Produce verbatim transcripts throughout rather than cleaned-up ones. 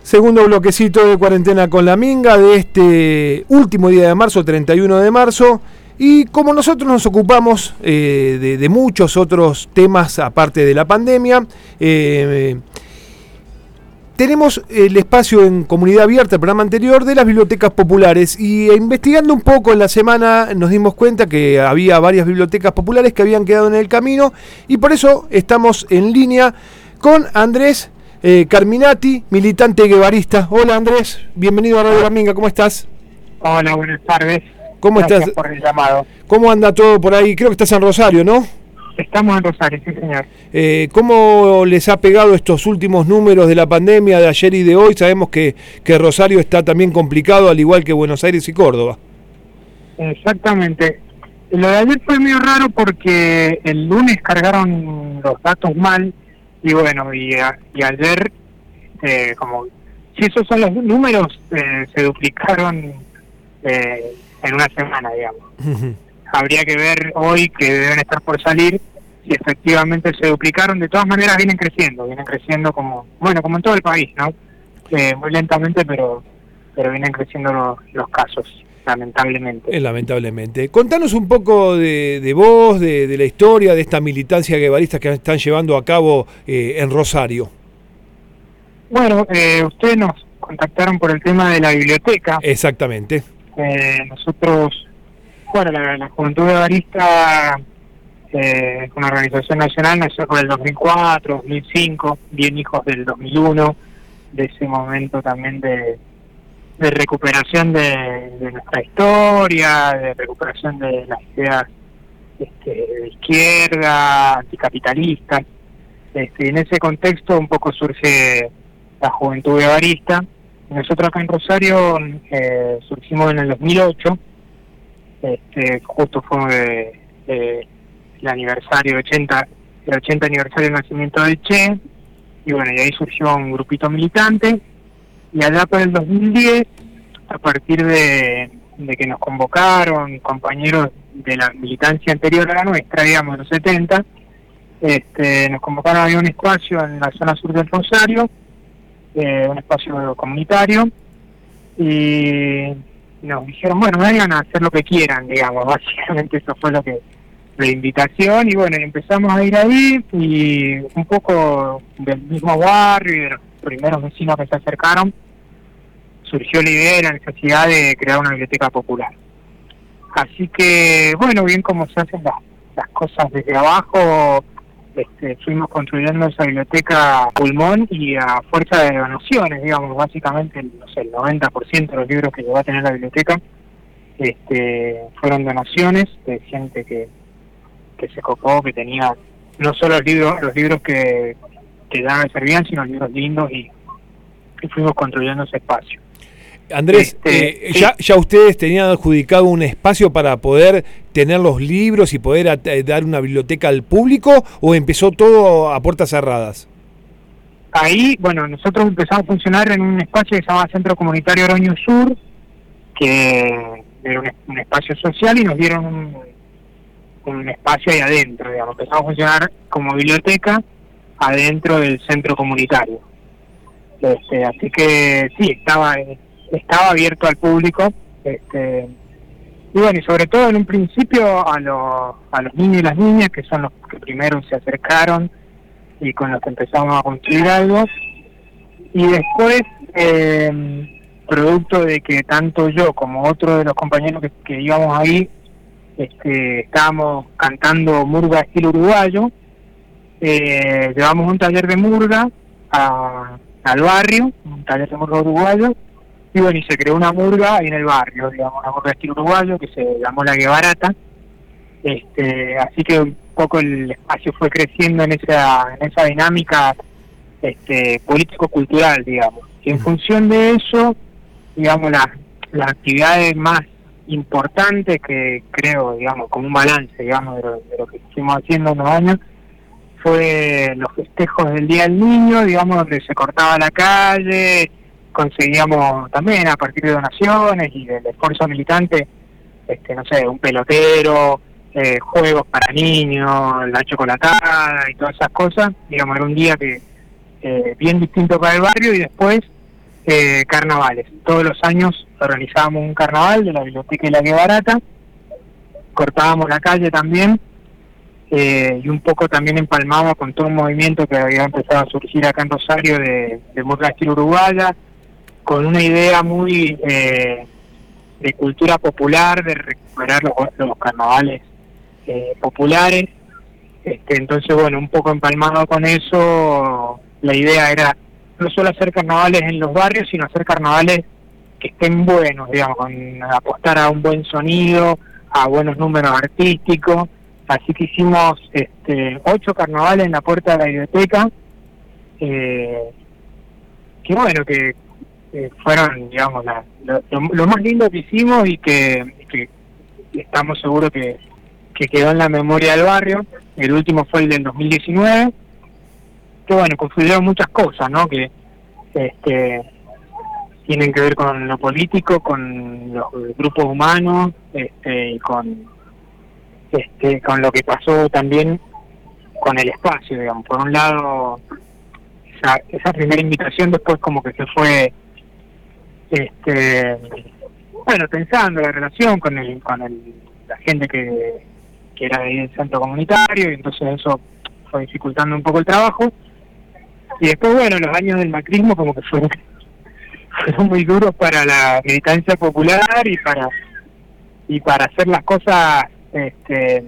Segundo bloquecito de Cuarentena con la Minga de este último día de marzo, treinta y uno de marzo. Y como nosotros nos ocupamos eh, de, de muchos otros temas aparte de la pandemia, eh, tenemos el espacio en Comunidad Abierta, el programa anterior, de las bibliotecas populares. Y eh, investigando un poco en la semana nos dimos cuenta que había varias bibliotecas populares que habían quedado en el camino. Y por eso estamos en línea con Andrés Eh, Carminati, militante guevarista. Hola Andrés, bienvenido a Radio La Minga, ¿cómo estás? Hola, buenas tardes. ¿Cómo Gracias estás? por el llamado. ¿Cómo anda todo por ahí? Creo que estás en Rosario, ¿no? Estamos en Rosario, sí señor. Eh, ¿Cómo les ha pegado estos últimos números de la pandemia de ayer y de hoy? Sabemos que, que Rosario está también complicado, al igual que Buenos Aires y Córdoba. Exactamente. Lo de ayer fue medio raro porque el lunes cargaron los datos mal. Y bueno, y, a, y ayer, eh, como si esos son los números, eh, se duplicaron eh, en una semana, digamos. Uh-huh. Habría que ver hoy, que deben estar por salir, si efectivamente se duplicaron. De todas maneras vienen creciendo, vienen creciendo como, bueno, como en todo el país, ¿no? Eh, muy lentamente, pero pero vienen creciendo los, los casos. Lamentablemente. Eh, lamentablemente. Contanos un poco de, de vos, de, de la historia, de esta militancia guevarista que están llevando a cabo eh, en Rosario. Bueno, eh, ustedes nos contactaron por el tema de la biblioteca. Exactamente. Eh, nosotros, bueno, la, la Juventud Guevarista eh, es una organización nacional, nació por el dos mil cuatro, dos mil cinco, bien hijos del dos mil uno, de ese momento también de... de recuperación de, de nuestra historia, de recuperación de las ideas este, de izquierda, anticapitalistas. Este, en ese contexto un poco surge la Juventud Guevarista. Nosotros acá en Rosario eh, surgimos en el dos mil ocho, este, justo fue eh, el aniversario ochenta, el ochenta aniversario del nacimiento del Che, y bueno, y ahí surgió un grupito militante. Y allá por el dos mil diez, a partir de, de que nos convocaron compañeros de la militancia anterior a la nuestra, digamos, de los setenta, este, nos convocaron a un espacio en la zona sur del Rosario, eh, un espacio comunitario, y nos dijeron, bueno, vayan a hacer lo que quieran, digamos, básicamente eso fue lo que la invitación, y bueno, y empezamos a ir ahí, y un poco del mismo barrio y de los primeros vecinos que se acercaron, surgió la idea y la necesidad de crear una biblioteca popular. Así que, bueno, bien como se hacen las, las cosas desde abajo, este, fuimos construyendo esa biblioteca pulmón y a fuerza de donaciones, digamos, básicamente, no sé, el noventa por ciento de los libros que llegó a tener la biblioteca este, fueron donaciones de gente que, que se copó, que tenía no solo los libros, los libros que, que ya me servían, sino libros lindos, y, y fuimos construyendo ese espacio. Andrés, este, eh, sí. ya, ¿ya ustedes tenían adjudicado un espacio para poder tener los libros y poder a, dar una biblioteca al público, o empezó todo a puertas cerradas? Ahí, bueno, nosotros empezamos a funcionar en un espacio que se llama Centro Comunitario Oroño Sur, que era un, un espacio social, y nos dieron un, un espacio ahí adentro, digamos. Empezamos a funcionar como biblioteca adentro del centro comunitario. Este, así que sí, estaba... estaba abierto al público, este, y bueno, y sobre todo en un principio a, lo, a los niños y las niñas, que son los que primero se acercaron y con los que empezamos a construir algo, y después, eh, producto de que tanto yo como otro de los compañeros que, que íbamos ahí, este, estábamos cantando murga estilo uruguayo, eh, llevamos un taller de murga a, al barrio, un taller de murga uruguayo. Y bueno, y se creó una murga ahí en el barrio, digamos, una murga estilo uruguayo que se llamó La Guevarata. Este, así que un poco el espacio fue creciendo en esa en esa dinámica este, político-cultural, digamos. Y en función de eso, digamos, las las actividades más importantes que creo, digamos, como un balance, digamos, de lo, de lo que estuvimos haciendo unos años, fue los festejos del Día del Niño, digamos, donde se cortaba la calle, conseguíamos también a partir de donaciones y del esfuerzo militante, este no sé, un pelotero, eh, juegos para niños, la chocolatada y todas esas cosas. Digamos, era un día que eh, bien distinto para el barrio, y después eh, carnavales. Todos los años organizábamos un carnaval de la Biblioteca de la Guevarata, cortábamos la calle también, eh, y un poco también empalmaba con todo un movimiento que había empezado a surgir acá en Rosario de, de música estilo uruguaya, con una idea muy eh, de cultura popular, de recuperar los, los carnavales eh, populares. Este, entonces, bueno, un poco empalmado con eso, la idea era no solo hacer carnavales en los barrios, sino hacer carnavales que estén buenos, digamos, con apostar a un buen sonido, a buenos números artísticos. Así que hicimos este, ocho carnavales en la puerta de la biblioteca, eh, que bueno, que eh, fueron, digamos, la, lo, lo más lindo que hicimos y que, que estamos seguros que, que quedó en la memoria del barrio. El último fue el del dos mil diecinueve, que bueno, confluyeron muchas cosas, ¿no? Que este, tienen que ver con lo político, con los grupos humanos, este, y con este, con lo que pasó también con el espacio, digamos. Por un lado, esa, esa primera invitación después como que se fue, este, bueno, pensando la relación con el, con el, la gente que, que era del centro comunitario, y entonces eso fue dificultando un poco el trabajo. Y después, bueno, los años del macrismo como que fueron, fueron muy duros para la militancia popular y para y para hacer las cosas este,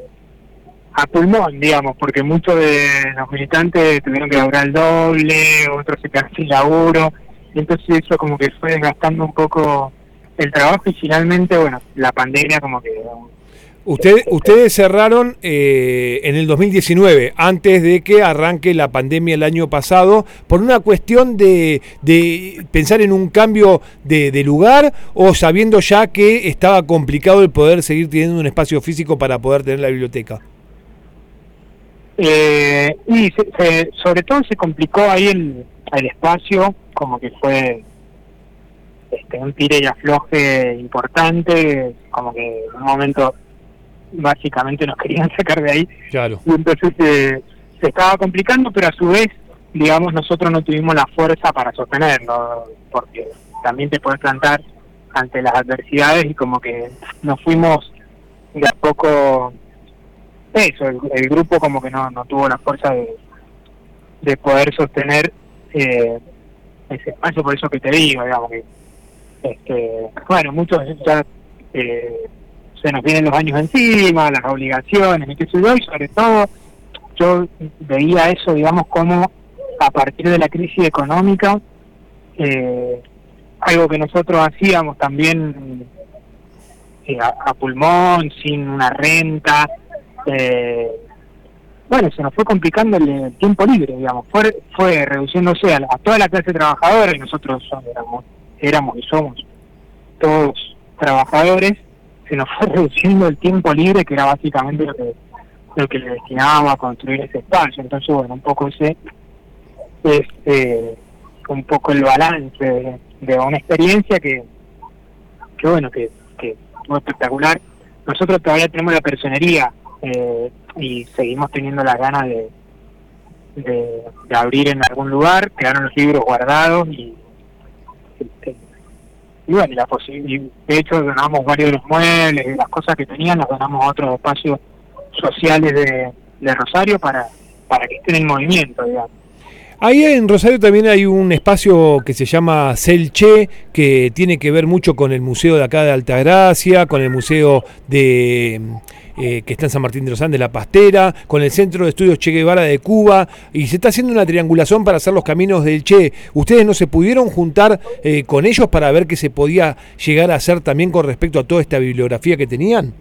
a pulmón, digamos, porque muchos de los militantes tuvieron que laburar el doble, otros se quedaron sin laburo, y entonces eso como que fue desgastando un poco el trabajo, y finalmente, bueno, la pandemia como que... Usted, ustedes cerraron eh, en el dos mil diecinueve, antes de que arranque la pandemia el año pasado, por una cuestión de, de pensar en un cambio de, de lugar, o sabiendo ya que estaba complicado el poder seguir teniendo un espacio físico para poder tener la biblioteca. Eh, y se, se, sobre todo se complicó ahí el, el espacio, como que fue este, un tire y afloje importante, como que en un momento básicamente nos querían sacar de ahí. Claro. Y entonces eh, se estaba complicando, pero a su vez, digamos, nosotros no tuvimos la fuerza para sostenerlo, porque también te puedes plantar ante las adversidades, y como que nos fuimos de a poco, eso, el, el grupo como que no, no tuvo la fuerza de, de poder sostener eh, ese espacio, por eso que te digo, digamos, que este, bueno, muchos ya eh, se nos vienen los años encima, las obligaciones, y qué sé yo, y sobre todo yo veía eso, digamos, como a partir de la crisis económica, eh, algo que nosotros hacíamos también eh, a, a pulmón, sin una renta, eh, bueno, se nos fue complicando el, el tiempo libre, digamos, fue, fue reduciéndose a, a toda la clase trabajadora, y nosotros éramos, éramos y somos todos trabajadores. Se nos fue reduciendo el tiempo libre, que era básicamente lo que lo que le destinábamos a construir ese espacio. Entonces, bueno, un poco ese es eh, un poco el balance de, de una experiencia que, que bueno, que, que fue espectacular. Nosotros todavía tenemos la personería eh, y seguimos teniendo las ganas de, de, de abrir en algún lugar. Quedaron los libros guardados y... Este, y bueno, la de hecho donamos varios de los muebles y las cosas que tenían, las donamos a otros espacios sociales de, de Rosario para, para que estén en movimiento, digamos. Ahí en Rosario también hay un espacio que se llama Celche, que tiene que ver mucho con el museo de acá de Altagracia, con el museo de eh, que está en San Martín de los Andes, La Pastera, con el Centro de Estudios Che Guevara de Cuba, y se está haciendo una triangulación para hacer los caminos del Che. ¿Ustedes no se pudieron juntar eh, con ellos para ver qué se podía llegar a hacer también con respecto a toda esta bibliografía que tenían?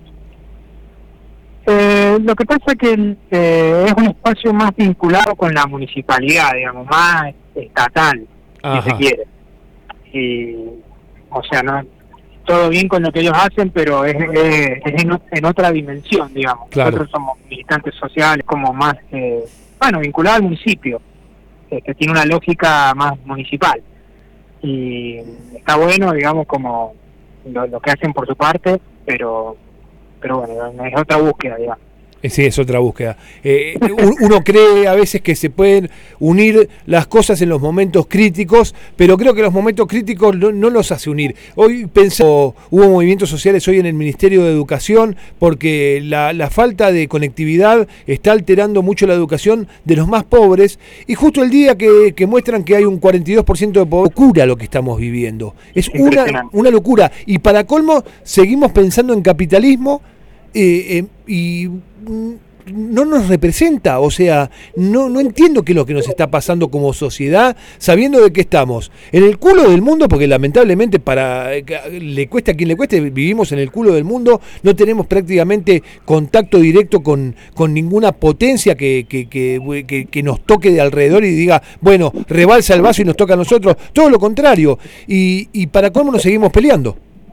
Eh, lo que pasa es que eh, es un espacio más vinculado con la municipalidad, digamos, más estatal, Ajá. si se quiere. Y, o sea, no todo bien con lo que ellos hacen, pero es, es, es en, en otra dimensión, digamos. Claro. Nosotros somos militantes sociales, como más, eh, bueno, vinculado al municipio, eh, que tiene una lógica más municipal. Y está bueno, digamos, como lo, lo que hacen por su parte, pero... pero bueno, es otra búsqueda, digamos. Sí, es otra búsqueda. Eh, uno cree a veces que se pueden unir las cosas en los momentos críticos, pero creo que los momentos críticos no, no los hace unir. Hoy pensé, hubo movimientos sociales hoy en el Ministerio de Educación, porque la, la falta de conectividad está alterando mucho la educación de los más pobres, y justo el día que, que muestran que hay un cuarenta y dos por ciento de pobreza, locura lo que estamos viviendo. Es una, una locura. Y para colmo, seguimos pensando en capitalismo, eh, eh, y no nos representa, o sea, no, no entiendo qué es lo que nos está pasando como sociedad, sabiendo de que estamos en el culo del mundo, porque lamentablemente para le cueste a quien le cueste, vivimos en el culo del mundo, no tenemos prácticamente contacto directo con, con ninguna potencia que, que, que, que, que nos toque de alrededor y diga, bueno, rebalsa el vaso y nos toca a nosotros, todo lo contrario, y, y para cómo nos seguimos peleando.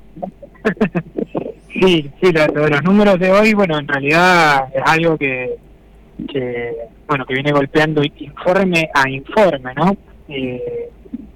Sí, sí, lo, lo de los números de hoy, bueno, en realidad es algo que, que bueno, que viene golpeando informe a informe, ¿no? Eh,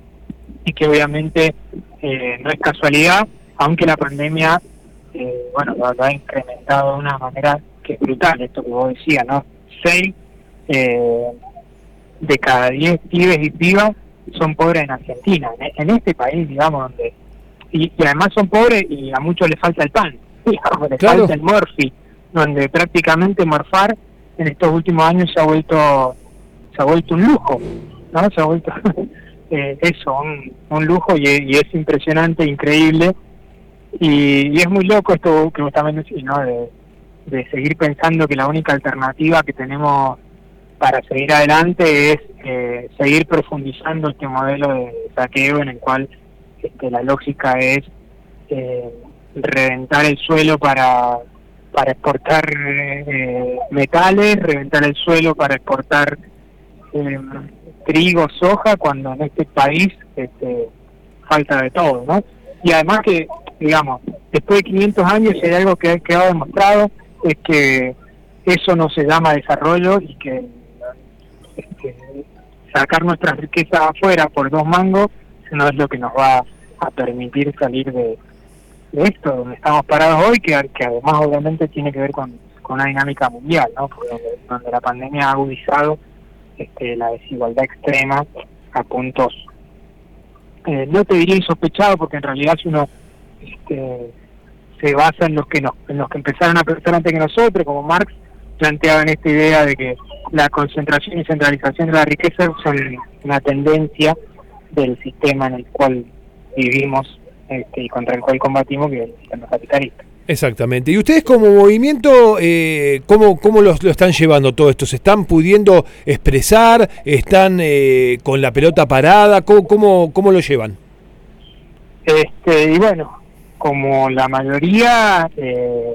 y que obviamente eh, no es casualidad, aunque la pandemia, eh, bueno, lo, lo ha incrementado de una manera que es brutal, esto que vos decías, ¿no? Seis eh, de cada diez pibes y pibas son pobres en Argentina, en, en este país, digamos, donde y, y además son pobres y a muchos les falta el pan. Le Claro. falta el morfi, donde prácticamente morfar en estos últimos años se ha vuelto se ha vuelto un lujo, ¿no? Se ha vuelto eh, eso, un, un lujo y, y es impresionante, increíble y, y es muy loco esto que vos también decís, ¿no? De, de seguir pensando que la única alternativa que tenemos para seguir adelante es eh, seguir profundizando este modelo de saqueo en el cual este, la lógica es eh, reventar el suelo para para exportar eh, metales, reventar el suelo para exportar eh, trigo, soja, cuando en este país este, falta de todo, ¿no? Y además que, digamos, después de quinientos años, si hay algo que ha quedado demostrado, es que eso no se llama desarrollo y que este, sacar nuestras riquezas afuera por dos mangos no es lo que nos va a permitir salir de de esto, donde estamos parados hoy, que, que además obviamente tiene que ver con, con una dinámica mundial, ¿no? Porque donde, donde la pandemia ha agudizado este, la desigualdad extrema a puntos, eh, no te diría insospechado, porque en realidad si uno este, se basa en los que nos, en los que empezaron a pensar antes que nosotros, como Marx planteaba en esta idea de que la concentración y centralización de la riqueza son una tendencia del sistema en el cual vivimos Este, y contra el cual combatimos, que es el sistema capitalista. Exactamente. ¿Y ustedes como movimiento, eh, cómo, cómo los, lo están llevando todo esto? ¿Se están pudiendo expresar? ¿Están eh, con la pelota parada? ¿Cómo, cómo, cómo lo llevan? Este, y bueno, como la mayoría, eh,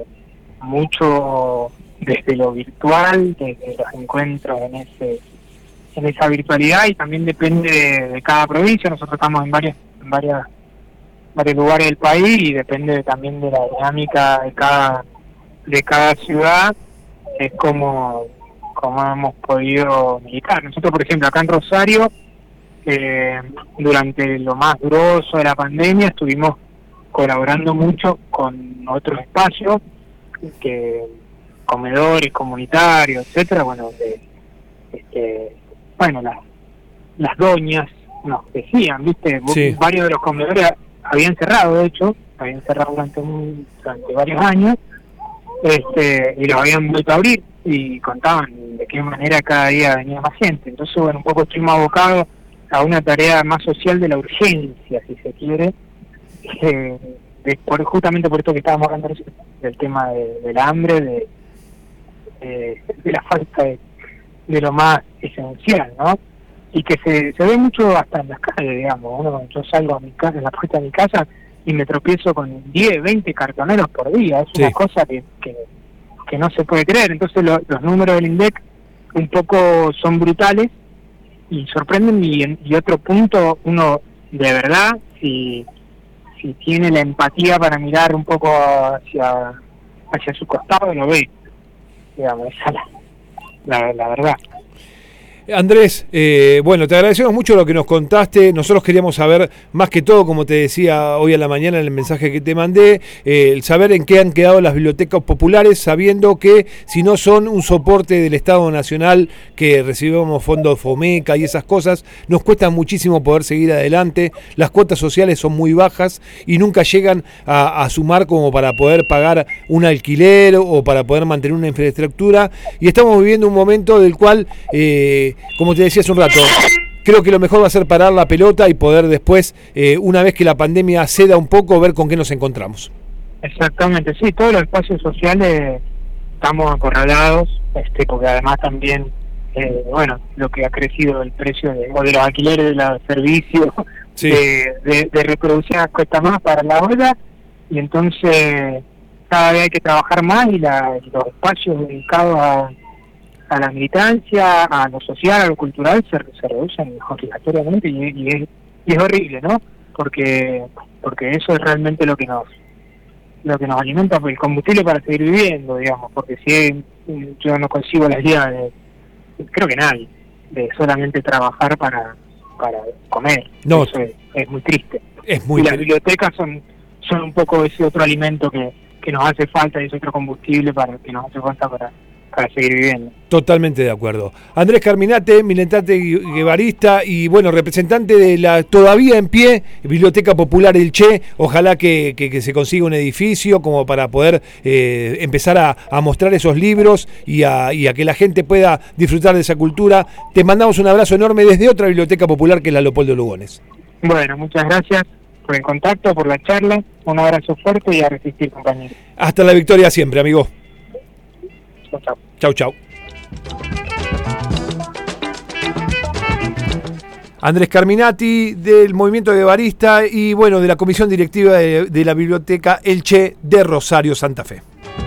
mucho desde lo virtual, desde los encuentros en ese en esa virtualidad, y también depende de, de cada provincia. Nosotros estamos en varias en varias varios lugares del país y depende también de la dinámica de cada de cada ciudad, es como, como hemos podido militar. Nosotros, por ejemplo, acá en Rosario, eh, durante lo más grueso de la pandemia, estuvimos colaborando mucho con otros espacios, que comedores comunitarios, etcétera, bueno, donde este, bueno, las, las doñas nos decían, viste, sí. Varios de los comedores habían cerrado, de hecho, habían cerrado durante, un, durante varios años, este, y los habían vuelto a abrir, y contaban de qué manera cada día venía más gente. Entonces, bueno, un poco estuvimos abocados a una tarea más social de la urgencia, si se quiere, eh, de, por, justamente por esto que estábamos hablando del tema de, del hambre, de, de, de la falta de, de lo más esencial, ¿no? Y que se, se ve mucho hasta en las calles, digamos. Uno, yo salgo a mi casa, en la puerta de mi casa, y me tropiezo con diez, veinte cartoneros por día. Es sí. Una cosa que, que, que no se puede creer. Entonces lo, los números del INDEC un poco son brutales y sorprenden. Y, y otro punto, uno de verdad, si, si tiene la empatía para mirar un poco hacia, hacia su costado, lo ve. Digamos, esa es la, la, la verdad. Andrés, eh, bueno, te agradecemos mucho lo que nos contaste. Nosotros queríamos saber, más que todo, como te decía hoy a la mañana en el mensaje que te mandé, eh, el saber en qué han quedado las bibliotecas populares, sabiendo que si no son un soporte del Estado Nacional, que recibimos fondos FOMECA y esas cosas, nos cuesta muchísimo poder seguir adelante. Las cuotas sociales son muy bajas y nunca llegan a, a sumar como para poder pagar un alquiler o para poder mantener una infraestructura. Y estamos viviendo un momento del cual... Eh, como te decía hace un rato, creo que lo mejor va a ser parar la pelota y poder después, eh, una vez que la pandemia ceda un poco, ver con qué nos encontramos. Exactamente, sí, todos los espacios sociales estamos acorralados, este, porque además también, eh, bueno, lo que ha crecido el precio de, o de los alquileres de los servicios, sí. de, de, de reproducción cuesta más para la ola, y entonces cada vez hay que trabajar más y la, los espacios dedicados a a la militancia, a lo social, a lo cultural, se, se reducen obligatoriamente y, y, es, y es horrible, ¿no? Porque porque eso es realmente lo que nos lo que nos alimenta, el combustible para seguir viviendo, digamos, porque si yo no consigo la idea de, creo que nadie, de solamente trabajar para para comer, no, eso es, es muy triste. Es muy y las bibliotecas son son un poco ese otro alimento que, que nos hace falta, y ese otro combustible para que nos hace falta para para seguir viviendo. Totalmente de acuerdo. Andrés Carminati, militante guevarista y bueno, representante de la todavía en pie Biblioteca Popular El Che. Ojalá que, que, que se consiga un edificio como para poder eh, empezar a, a mostrar esos libros y a, y a que la gente pueda disfrutar de esa cultura. Te mandamos un abrazo enorme desde otra Biblioteca Popular que es la Leopoldo Lugones. Bueno, muchas gracias por el contacto, por la charla. Un abrazo fuerte y a resistir, compañeros. Hasta la victoria siempre, amigo. Chau. Chau, chau. Andrés Carminati, del Movimiento Guevarista y bueno, de la Comisión Directiva de, de la Biblioteca El Che de Rosario, Santa Fe.